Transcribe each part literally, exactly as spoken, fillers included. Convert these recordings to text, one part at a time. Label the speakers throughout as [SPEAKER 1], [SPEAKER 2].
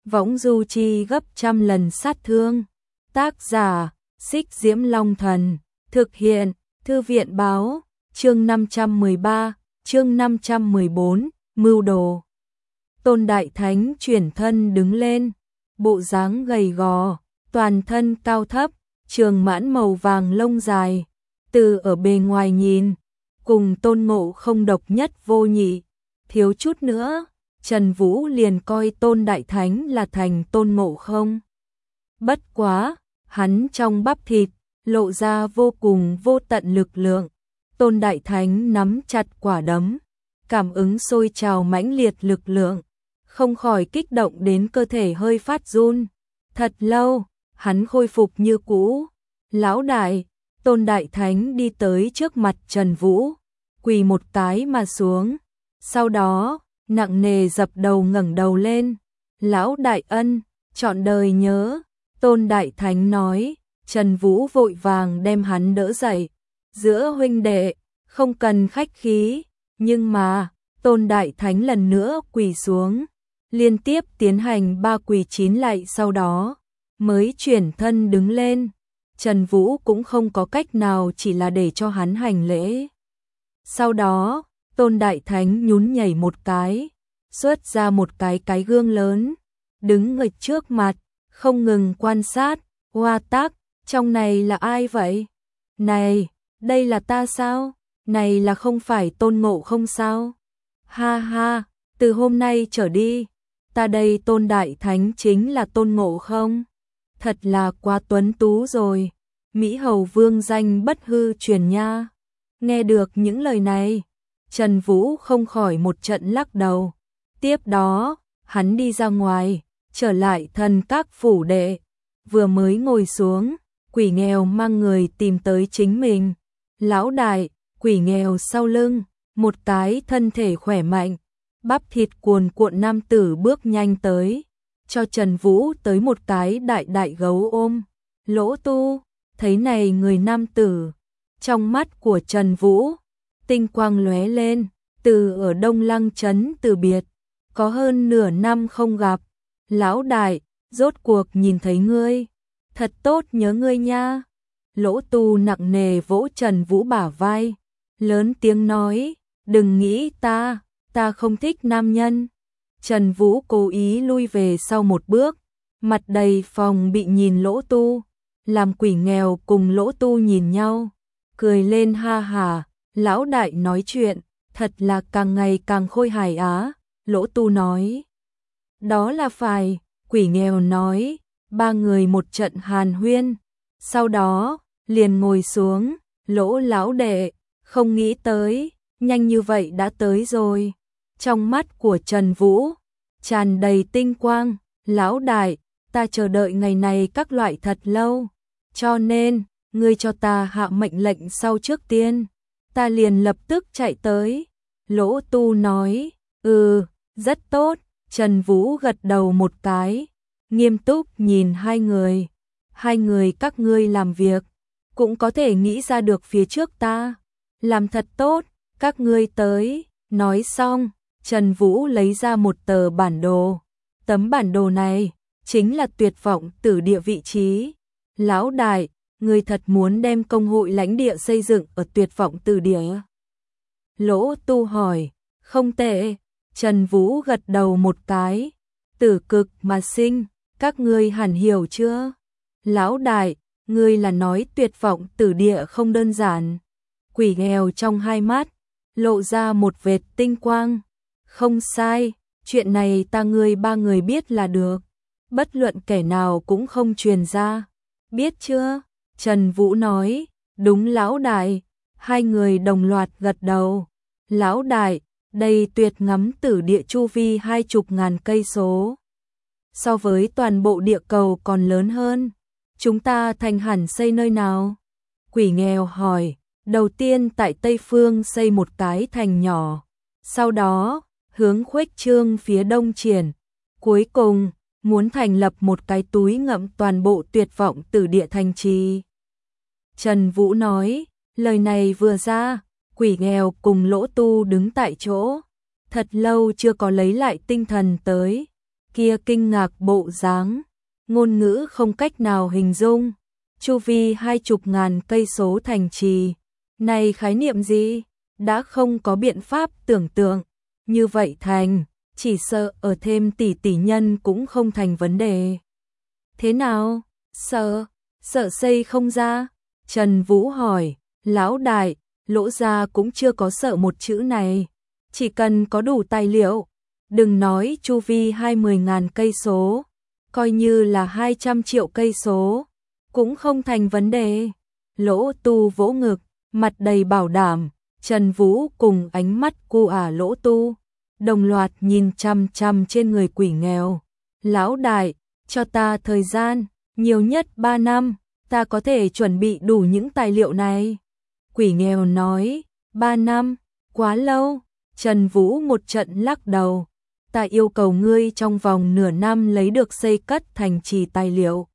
[SPEAKER 1] võng du chi gấp trăm lần sát thương. Tác giả, Xích Diễm Long Thần, thực hiện, Thư viện Báo, chương năm trăm mười ba, chương năm trăm mười bốn, mưu đồ. Tôn Đại Thánh chuyển thân đứng lên, bộ dáng gầy gò, toàn thân cao thấp, trường mãn màu vàng lông dài, từ ở bề ngoài nhìn, cùng Tôn Ngộ Không độc nhất vô nhị, thiếu chút nữa, Trần Vũ liền coi Tôn Đại Thánh là thành Tôn Ngộ Không. Bất quá, hắn trong bắp thịt, lộ ra vô cùng vô tận lực lượng, Tôn Đại Thánh nắm chặt quả đấm, cảm ứng sôi trào mãnh liệt lực lượng, không khỏi kích động đến cơ thể hơi phát run. Thật lâu, hắn khôi phục như cũ. Lão đại, Tôn Đại Thánh đi tới trước mặt Trần Vũ, quỳ một cái mà xuống, sau đó, nặng nề dập đầu ngẩng đầu lên. Lão đại ân, trọn đời nhớ, Tôn Đại Thánh nói. Trần Vũ vội vàng đem hắn đỡ dậy, giữa huynh đệ, không cần khách khí, nhưng mà, Tôn Đại Thánh lần nữa quỳ xuống, liên tiếp tiến hành ba quỳ chín lạy sau đó, mới chuyển thân đứng lên. Trần Vũ cũng không có cách nào chỉ là để cho hắn hành lễ. Sau đó, Tôn Đại Thánh nhún nhảy một cái, xuất ra một cái cái gương lớn, đứng nghịch trước mặt, không ngừng quan sát, hoa tác, trong này là ai vậy? Này, đây là ta sao? Này là không phải Tôn Ngộ Không sao? Ha ha, từ hôm nay trở đi, ta đây Tôn Đại Thánh chính là Tôn Ngộ Không. Thật là quá tuấn tú rồi, Mỹ Hầu Vương danh bất hư truyền nha. Nghe được những lời này, Trần Vũ không khỏi một trận lắc đầu. Tiếp đó, hắn đi ra ngoài, trở lại thần các phủ đệ, vừa mới ngồi xuống, quỷ nghèo mang người tìm tới chính mình. Lão đại, quỷ nghèo sau lưng, một cái thân thể khỏe mạnh, bắp thịt cuồn cuộn nam tử bước nhanh tới, cho Trần Vũ tới một cái đại đại gấu ôm. Lỗ Tu, thấy này người nam tử, trong mắt của Trần Vũ, tinh quang lóe lên, từ ở Đông Lăng trấn từ biệt, có hơn nửa năm không gặp. Lão đại, rốt cuộc nhìn thấy ngươi, thật tốt nhớ ngươi nha. Lỗ Tu nặng nề vỗ Trần Vũ bả vai, lớn tiếng nói, đừng nghĩ ta, ta không thích nam nhân. Trần Vũ cố ý lui về sau một bước, mặt đầy phòng bị nhìn Lỗ Tu, làm quỷ nghèo cùng Lỗ Tu nhìn nhau, cười lên ha hà. Lão đại nói chuyện, thật là càng ngày càng khôi hài á. Lỗ Tu nói, đó là phải. Quỷ nghèo nói, ba người một trận hàn huyên, sau đó, liền ngồi xuống. Lỗ lão đệ, không nghĩ tới, nhanh như vậy đã tới rồi. Trong mắt của Trần Vũ, tràn đầy tinh quang. Lão đại, ta chờ đợi ngày này các loại thật lâu, cho nên, ngươi cho ta hạ mệnh lệnh sau trước tiên, ta liền lập tức chạy tới. Lỗ Tu nói, ừ, rất tốt. Trần Vũ gật đầu một cái, nghiêm túc nhìn hai người. Hai người các ngươi làm việc, cũng có thể nghĩ ra được phía trước ta. Làm thật tốt, các ngươi tới. Nói xong, Trần Vũ lấy ra một tờ bản đồ. Tấm bản đồ này, chính là tuyệt vọng tử địa vị trí. Lão đại, ngươi thật muốn đem công hội lãnh địa xây dựng ở tuyệt vọng tử địa? Lỗ Tu hỏi, không tệ. Trần Vũ gật đầu một cái, tử cực mà sinh, các ngươi hẳn hiểu chưa? Lão đại, ngươi là nói tuyệt vọng tử địa không đơn giản. Quỷ nghèo trong hai mắt, lộ ra một vệt tinh quang. Không sai, chuyện này ta ngươi ba người biết là được, bất luận kẻ nào cũng không truyền ra. Biết chưa? Trần Vũ nói, đúng lão đại. Hai người đồng loạt gật đầu. Lão đại, đây tuyệt ngắm tử địa chu vi hai chục ngàn cây số. So với toàn bộ địa cầu còn lớn hơn. Chúng ta thành hẳn xây nơi nào? Quỷ nghèo hỏi. Đầu tiên tại Tây Phương xây một cái thành nhỏ, sau đó hướng khuếch trương phía đông triển, cuối cùng muốn thành lập một cái túi ngậm toàn bộ tuyệt vọng tử địa thành trì. Trần Vũ nói, lời này vừa ra, quỷ nghèo cùng Lỗ Tu đứng tại chỗ, thật lâu chưa có lấy lại tinh thần tới. kia kinh ngạc bộ dáng, ngôn ngữ không cách nào hình dung. Chu vi hai chục ngàn cây số thành trì, này khái niệm gì? Đã không có biện pháp tưởng tượng. Như vậy thành, chỉ sợ ở thêm tỷ tỷ nhân cũng không thành vấn đề. Thế nào? Sợ, sợ xây không ra? Trần Vũ hỏi, lão đại, Lỗ gia cũng chưa có sợ một chữ này. Chỉ cần có đủ tài liệu, đừng nói chu vi hai mươi ngàn cây số, coi như là hai trăm triệu cây số, cũng không thành vấn đề. Lỗ Tu vỗ ngực, mặt đầy bảo đảm. Trần Vũ cùng ánh mắt cu ả Lỗ Tu, đồng loạt nhìn chăm chăm trên người quỷ nghèo. Lão đại, cho ta thời gian, nhiều nhất ba năm, ta có thể chuẩn bị đủ những tài liệu này. Quỷ nghèo nói, ba năm, quá lâu. Trần Vũ một trận lắc đầu, ta yêu cầu ngươi trong vòng nửa năm lấy được xây cất thành trì tài liệu.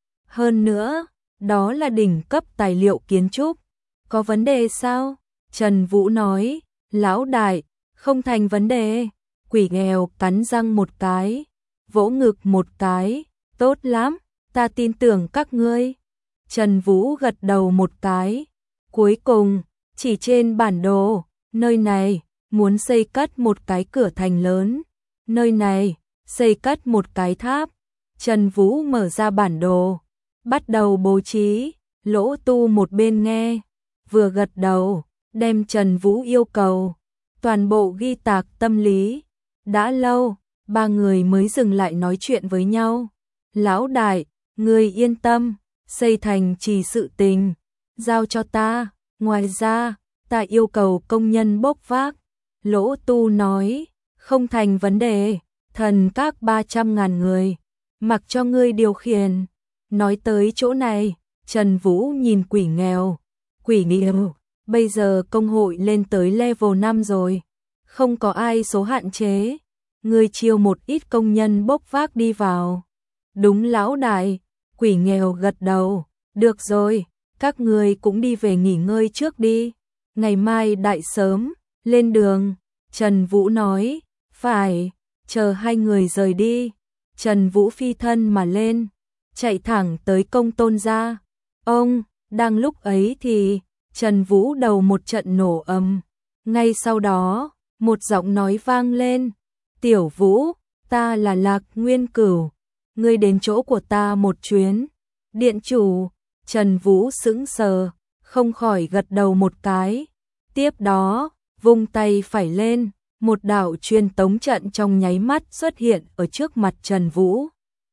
[SPEAKER 1] Hơn nữa, đó là đỉnh cấp tài liệu kiến trúc. Có vấn đề sao? Trần Vũ nói, lão đại, không thành vấn đề. Quỷ nghèo cắn răng một cái, vỗ ngực một cái, tốt lắm, ta tin tưởng các ngươi. Trần Vũ gật đầu một cái, cuối cùng, chỉ trên bản đồ, nơi này, muốn xây cất một cái cửa thành lớn, nơi này, xây cất một cái tháp. Trần Vũ mở ra bản đồ, bắt đầu bố trí. Lỗ Tu một bên nghe, vừa gật đầu, đem Trần Vũ yêu cầu toàn bộ ghi tạc tâm lý. Đã lâu, ba người mới dừng lại nói chuyện với nhau. Lão đại, ngươi yên tâm, xây thành trì sự tình, giao cho ta, ngoài ra, ta yêu cầu công nhân bốc vác. Lỗ Tu nói, không thành vấn đề, thần các ba trăm ngàn người, mặc cho ngươi điều khiển. Nói tới chỗ này, Trần Vũ nhìn quỷ nghèo, quỷ nghèo, bây giờ công hội lên tới level năm rồi, không có ai số hạn chế, ngươi chiêu một ít công nhân bốc vác đi vào. Đúng lão đại, quỷ nghèo gật đầu, được rồi, các ngươi cũng đi về nghỉ ngơi trước đi, ngày mai đại sớm, lên đường. Trần Vũ nói, phải, chờ hai người rời đi. Trần Vũ phi thân mà lên, chạy thẳng tới Công Tôn gia. Ông, đang lúc ấy thì, Trần Vũ đầu một trận nổ ầm. Ngay sau đó, một giọng nói vang lên, Tiểu Vũ, ta là Lạc Nguyên Cửu, ngươi đến chỗ của ta một chuyến. Điện chủ. Trần Vũ sững sờ, không khỏi gật đầu một cái. Tiếp đó, vung tay phải lên, một đạo truyền tống trận trong nháy mắt xuất hiện ở trước mặt Trần Vũ.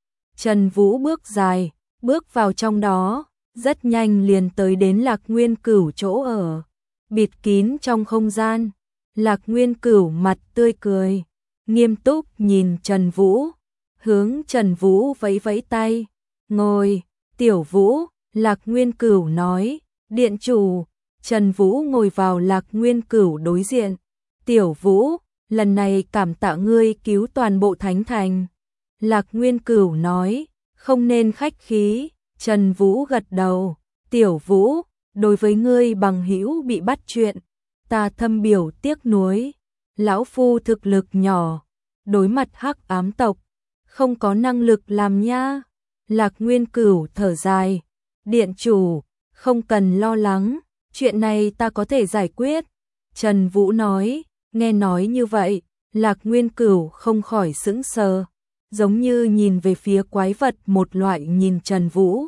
[SPEAKER 1] Trần Vũ bước dài, bước vào trong đó, rất nhanh liền tới đến Lạc Nguyên Cửu chỗ ở, bịt kín trong không gian. Lạc Nguyên Cửu mặt tươi cười, nghiêm túc nhìn Trần Vũ, hướng Trần Vũ vẫy vẫy tay, ngồi. Tiểu Vũ. Lạc Nguyên Cửu nói, điện chủ. Trần Vũ ngồi vào Lạc Nguyên Cửu đối diện. Tiểu Vũ, lần này cảm tạ ngươi cứu toàn bộ Thánh Thành. Lạc Nguyên Cửu nói, không nên khách khí. Trần Vũ gật đầu. Tiểu Vũ, đối với ngươi bằng hữu bị bắt chuyện, ta thâm biểu tiếc nuối. Lão phu thực lực nhỏ, đối mặt hắc ám tộc, không có năng lực làm nha. Lạc Nguyên Cửu thở dài, điện chủ, không cần lo lắng, chuyện này ta có thể giải quyết. Trần Vũ nói, nghe nói như vậy, Lạc Nguyên Cửu không khỏi sững sờ, giống như nhìn về phía quái vật một loại nhìn Trần Vũ.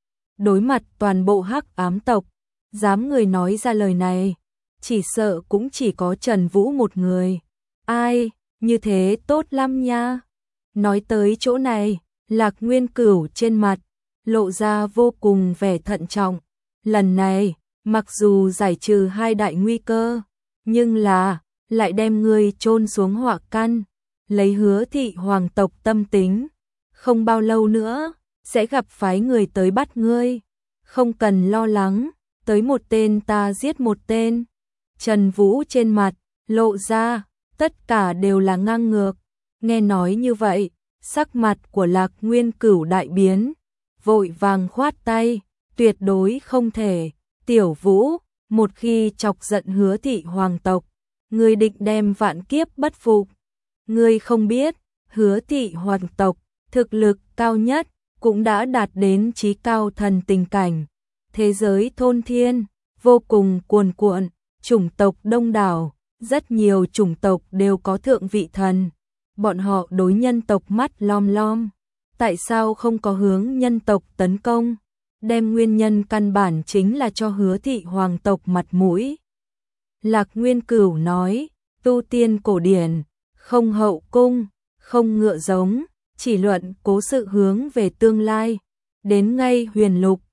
[SPEAKER 1] Đối mặt toàn bộ hắc ám tộc, dám người nói ra lời này, chỉ sợ cũng chỉ có Trần Vũ một người. Ai, như thế tốt lắm nha. Nói tới chỗ này, Lạc Nguyên Cửu trên mặt lộ ra vô cùng vẻ thận trọng. Lần này, mặc dù giải trừ hai đại nguy cơ, nhưng là lại đem ngươi chôn xuống họa căn, lấy Hứa thị hoàng tộc tâm tính, không bao lâu nữa sẽ gặp phái người tới bắt ngươi. Không cần lo lắng, tới một tên ta giết một tên. Trần Vũ trên mặt lộ ra tất cả đều là ngang ngược. Nghe nói như vậy, sắc mặt của Lạc Nguyên Cửu đại biến, vội vàng khoát tay, tuyệt đối không thể. Tiểu Vũ, một khi chọc giận Hứa thị hoàng tộc, ngươi định đem vạn kiếp bất phục. Ngươi không biết, Hứa thị hoàng tộc, thực lực cao nhất, cũng đã đạt đến chí cao thần tình cảnh. Thế giới thôn thiên, vô cùng cuồn cuộn, chủng tộc đông đảo, rất nhiều chủng tộc đều có thượng vị thần. Bọn họ đối nhân tộc mắt lom lom. Tại sao không có hướng nhân tộc tấn công? Đem nguyên nhân căn bản chính là cho Hứa thị hoàng tộc mặt mũi. Lạc Nguyên Cửu nói, tu tiên cổ điển, không hậu cung, không ngựa giống, chỉ luận cố sự hướng về tương lai. Đến ngay huyền lục,